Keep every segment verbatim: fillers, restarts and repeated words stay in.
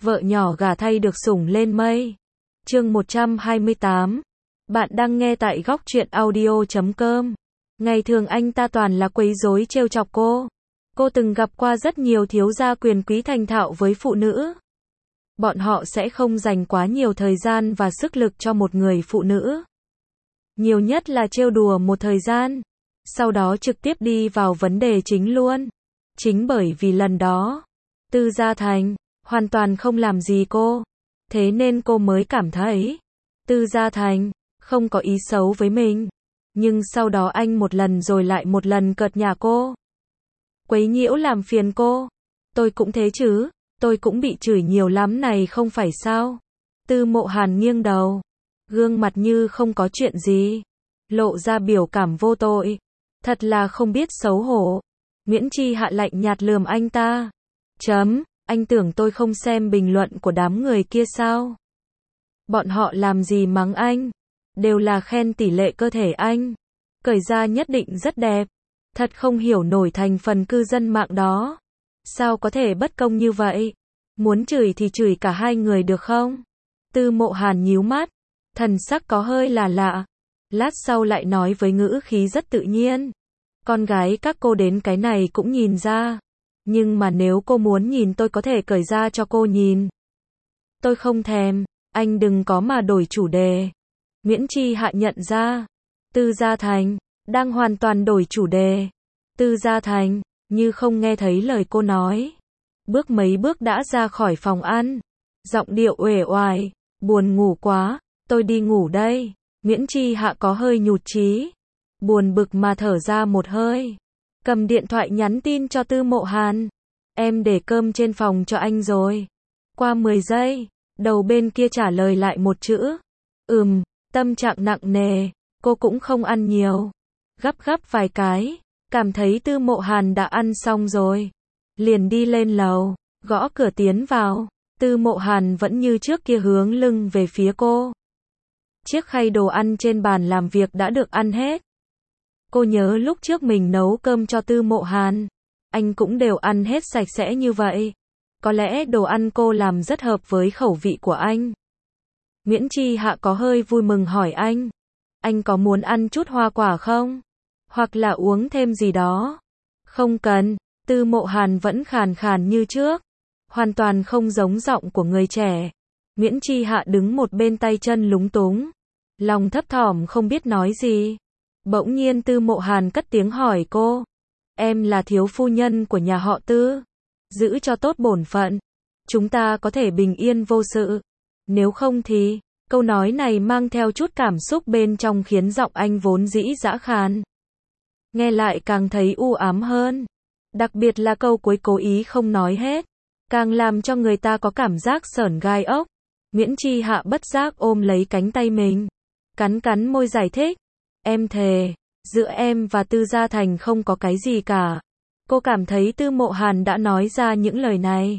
vợ nhỏ gả thay được sủng lên mây. Chương một trăm hai mươi tám. Bạn đang nghe tại góc truyện audio chấm com. Ngày thường anh ta toàn là quấy rối trêu chọc cô. Cô từng gặp qua rất nhiều thiếu gia quyền quý thành thạo với phụ nữ. Bọn họ sẽ không dành quá nhiều thời gian và sức lực cho một người phụ nữ. Nhiều nhất là trêu đùa một thời gian, sau đó trực tiếp đi vào vấn đề chính luôn. Chính bởi vì lần đó, Tư Gia Thành hoàn toàn không làm gì cô, thế nên cô mới cảm thấy Tư Gia Thành không có ý xấu với mình. Nhưng sau đó anh một lần rồi lại một lần cợt nhả cô, quấy nhiễu làm phiền cô. Tôi cũng thế chứ, tôi cũng bị chửi nhiều lắm này không phải sao? Tư Mộ Hàn nghiêng đầu, gương mặt như không có chuyện gì, lộ ra biểu cảm vô tội. Thật là không biết xấu hổ. Nguyễn Chi Hạ lạnh nhạt lườm anh ta. Chấm, anh tưởng tôi không xem bình luận của đám người kia sao? Bọn họ làm gì mắng anh? Đều là khen tỷ lệ cơ thể anh. Cởi ra nhất định rất đẹp. Thật không hiểu nổi thành phần cư dân mạng đó. Sao có thể bất công như vậy? Muốn chửi thì chửi cả hai người được không? Tư Mộ Hàn nhíu mắt, thần sắc có hơi là lạ. Lát sau lại nói với ngữ khí rất tự nhiên. Con gái các cô đến cái này cũng nhìn ra. Nhưng mà nếu cô muốn nhìn tôi có thể cởi ra cho cô nhìn. Tôi không thèm, anh đừng có mà đổi chủ đề. Nguyễn Chi Hạ nhận ra, Tư Gia Thành đang hoàn toàn đổi chủ đề. Tư Gia Thành như không nghe thấy lời cô nói, bước mấy bước đã ra khỏi phòng ăn, giọng điệu uể oải, buồn ngủ quá, tôi đi ngủ đây. Nguyễn Chi Hạ có hơi nhụt chí, buồn bực mà thở ra một hơi, cầm điện thoại nhắn tin cho Tư Mộ Hàn. Em để cơm trên phòng cho anh rồi. Qua mười giây, đầu bên kia trả lời lại một chữ. Ừm, tâm trạng nặng nề, cô cũng không ăn nhiều. Gắp gắp vài cái, cảm thấy Tư Mộ Hàn đã ăn xong rồi. Liền đi lên lầu, gõ cửa tiến vào. Tư Mộ Hàn vẫn như trước kia hướng lưng về phía cô. Chiếc khay đồ ăn trên bàn làm việc đã được ăn hết. Cô nhớ lúc trước mình nấu cơm cho Tư Mộ Hàn, anh cũng đều ăn hết sạch sẽ như vậy. Có lẽ đồ ăn cô làm rất hợp với khẩu vị của anh. Nguyễn Chi Hạ có hơi vui mừng hỏi anh, anh có muốn ăn chút hoa quả không? Hoặc là uống thêm gì đó? Không cần. Tư Mộ Hàn vẫn khàn khàn như trước, hoàn toàn không giống giọng của người trẻ. Nguyễn Chi Hạ đứng một bên tay chân lúng túng, lòng thấp thỏm không biết nói gì. Bỗng nhiên Tư Mộ Hàn cất tiếng hỏi cô, em là thiếu phu nhân của nhà họ Tư, giữ cho tốt bổn phận, chúng ta có thể bình yên vô sự. Nếu không thì, câu nói này mang theo chút cảm xúc bên trong khiến giọng anh vốn dĩ dã khàn, nghe lại càng thấy u ám hơn. Đặc biệt là câu cuối cố ý không nói hết, càng làm cho người ta có cảm giác sởn gai ốc. Nguyễn Chi Hạ bất giác ôm lấy cánh tay mình, cắn cắn môi giải thích. Em thề, giữa em và Tư Gia Thành không có cái gì cả. Cô cảm thấy Tư Mộ Hàn đã nói ra những lời này,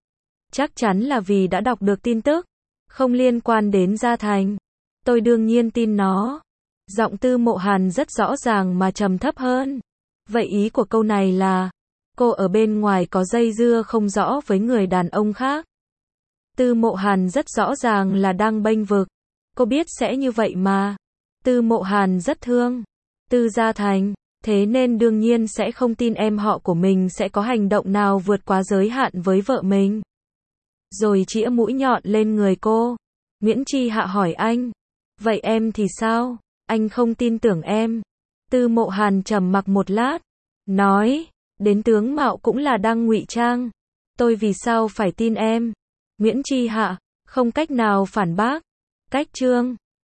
chắc chắn là vì đã đọc được tin tức, không liên quan đến Gia Thành. Tôi đương nhiên tin nó. Giọng Tư Mộ Hàn rất rõ ràng mà trầm thấp hơn. Vậy ý của câu này là, cô ở bên ngoài có dây dưa không rõ với người đàn ông khác. Tư Mộ Hàn rất rõ ràng là đang bênh vực. Cô biết sẽ như vậy mà. Tư Mộ Hàn rất thương Tư Gia Thành, thế nên đương nhiên sẽ không tin em họ của mình sẽ có hành động nào vượt quá giới hạn với vợ mình. Rồi chĩa mũi nhọn lên người cô. Nguyễn Chi Hạ hỏi anh, vậy em thì sao? Anh không tin tưởng em. Tư Mộ Hàn trầm mặc một lát, nói, đến tướng mạo cũng là đang ngụy trang. Tôi vì sao phải tin em? Nguyễn Chi Hạ không cách nào phản bác. Cách chương